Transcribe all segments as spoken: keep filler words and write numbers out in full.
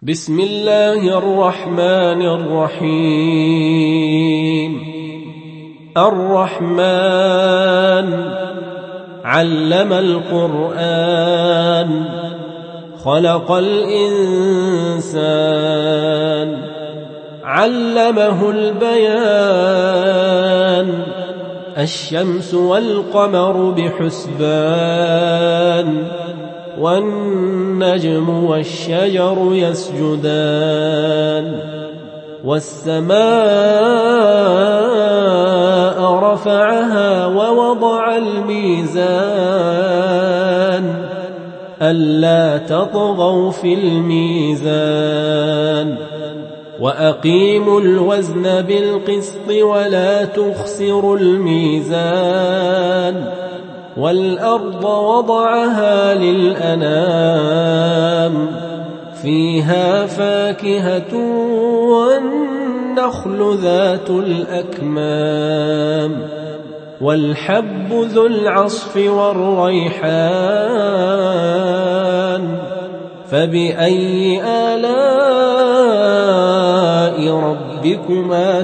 بسم الله الرحمن الرحيم. الرحمن علم القرآن خلق الإنسان علمه البيان الشمس والقمر بحسبان والنجم والشجر يسجدان والسماء رفعها ووضع الميزان ألا تطغوا في الميزان وأقيموا الوزن بالقسط ولا تخسروا الميزان والأرض وضعها للأنام فيها فاكهة والنخل ذات الأكمام والحب ذو العصف والريحان فبأي آلاء ربكما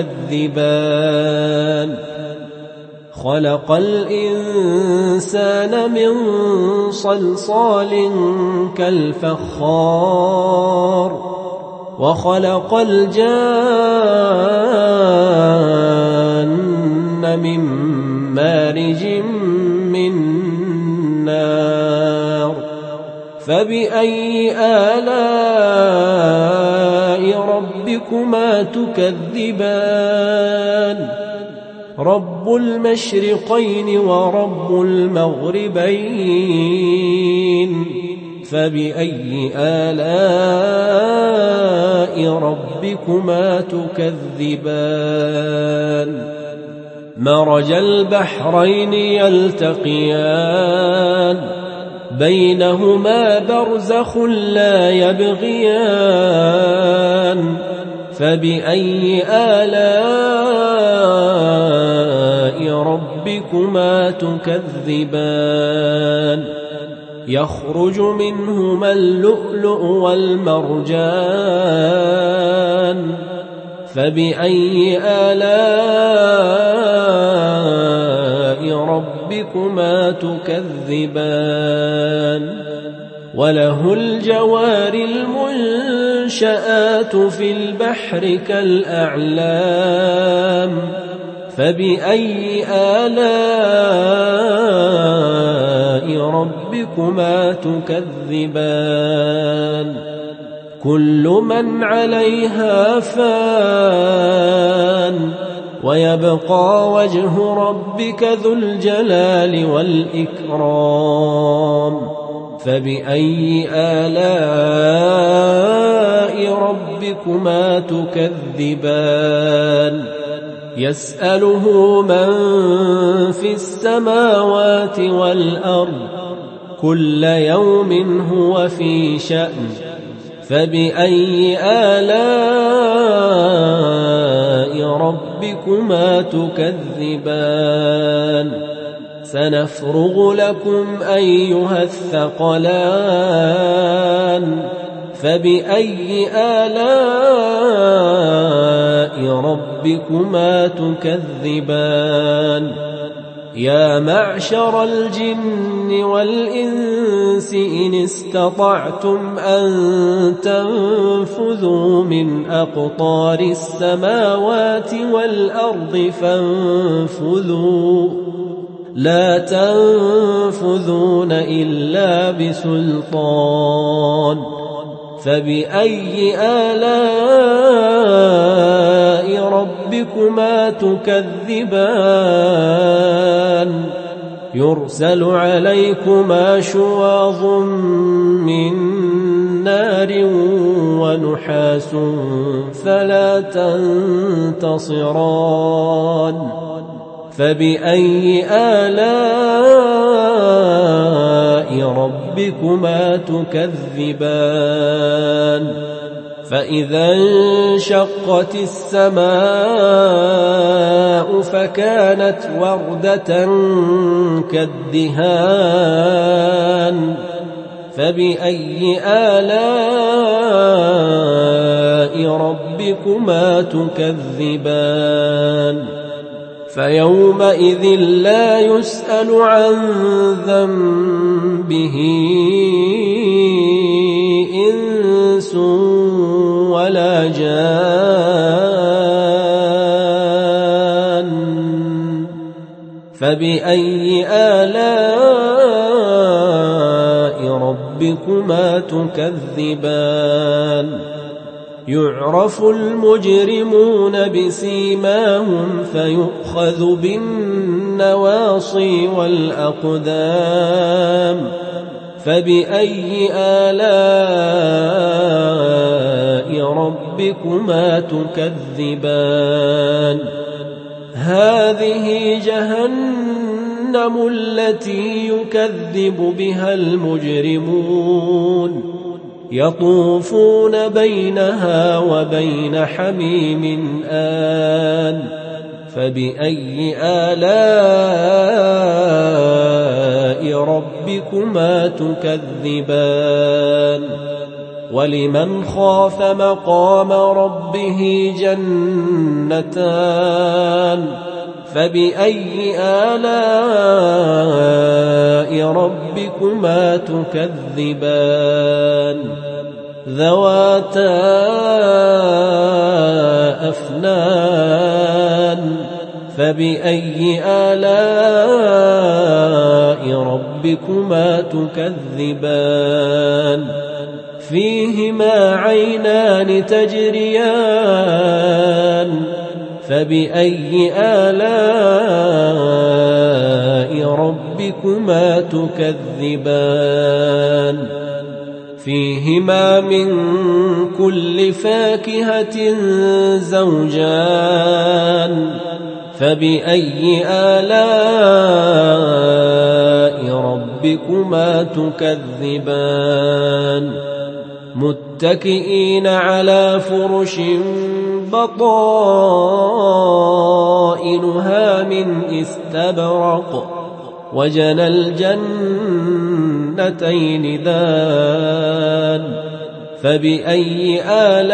تكذبان خلق الإنسان من صلصال كالفخار وخلق الجان من مارج من نار فبأي آلاء ربكما تكذبان رب المشرقين ورب المغربين فبأي آلاء ربكما تكذبان مرج البحرين يلتقيان بينهما برزخ لا يبغيان فبأي آلاء ربكما تكذبان يخرج منهما اللؤلؤ والمرجان فبأي آلاء ربكما تكذبان وله الجوار المنشآت في البحر كالأعلام فبأي آلاء ربكما تكذبان كل من عليها فان ويبقى وجه ربك ذو الجلال والإكرام فبأي آلاء ربكما تكذبان يسأله من في السماوات والأرض كل يوم هو في شأن فبأي آلاء ربكما تكذبان سنفرغ لكم أيها الثقلان فبأي آلاء ربكما تكذبان يا معشر الجن والإنس إن استطعتم أن تنفذوا من أقطار السماوات والأرض فانفذوا لا تنفذون إلا بسلطان فبأي آلاء ربكما تكذبان يرسل عليكما شواظ من نار ونحاس فلا تنتصران فبأي آلاء ربكما تكذبان فإذا انشقت السماء فكانت وردة كالدهان فبأي آلاء ربكما تكذبان فيومئذ لا يسأل عن ذنبه إنس ولا جان فبأي آلاء ربكما تكذبان يعرف المجرمون بسيماهم فيؤخذ بالنواصي والأقدام فبأي آلاء ربكما تكذبان هذه جهنم التي يكذب بها المجرمون يطوفون بينها وبين حميم آن فبأي آلاء ربكما تكذبان ولمن خاف مقام ربه جنتان فبأي آلاء ربكما تكذبان ذواتا أفنان فبأي آلاء ربكما تكذبان فيهما عينان تجريان فبأي آلاء ربكما تكذبان فيهما من كل فاكهة زوجان فبأي آلاء ربكما تكذبان متكئين على فرش بطائنها من استبرق وجنى الجنتين دان فبأي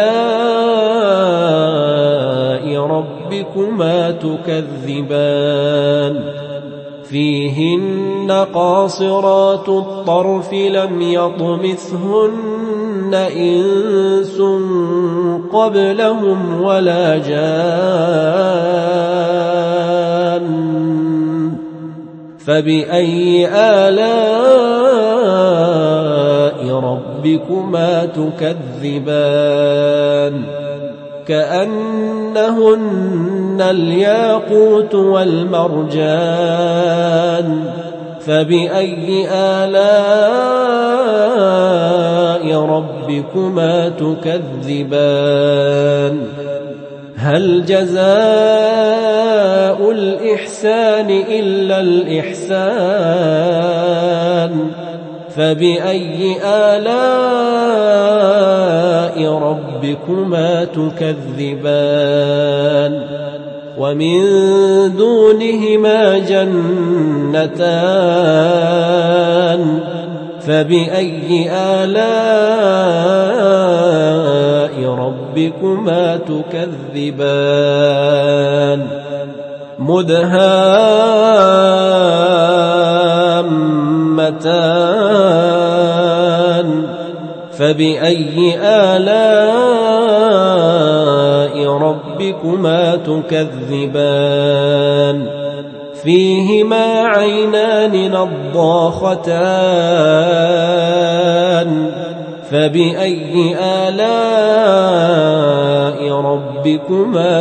آلاء ربكما تكذبان فيهن قاصرات الطرف لم يطمثهن إنس قبلهم ولا جان فبأي آلاء ربكما تكذبان كأنهن الياقوت والمرجان فبأي آلاء ربكما تكذبان هل جزاء الإحسان إلا الإحسان فبأي آلاء ربكما تكذبان ومن دونهما جنتان فبأي آلاء ربكما تكذبان مدهامتان فبأي آلاء ربكما تكذبان فيهما عينان نضاختان فبأي آلاء ربكما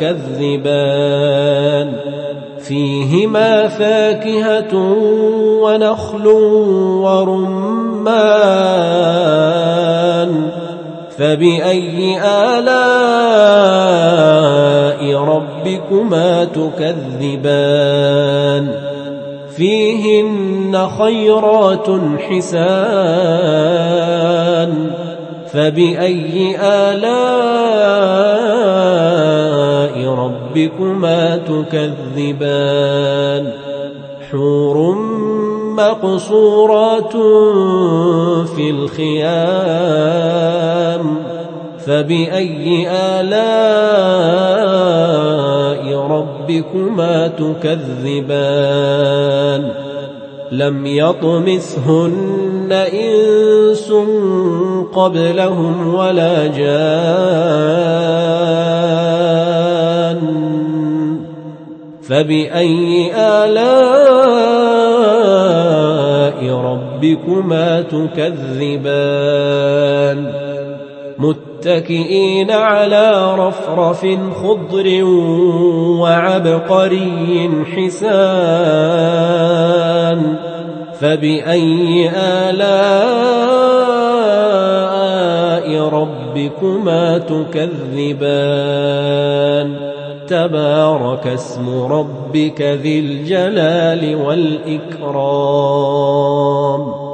تكذبان فيهما فاكهة ونخل ورمان فبأي آلاء ربكما تكذبان فيهن خيرات حسان فبأي آلاء ربكما تكذبان حور مقصورات في الخيام فبأي آلاء ربكما تكذبان لم يطمثهن إنس قبلهم ولا جان فبأي آلاء ربكما تكذبان متكئين على رفرف خضر وعبقري حسان فبأي آلاء ربكما تكذبان تبارك اسم ربك ذي الجلال والإكرام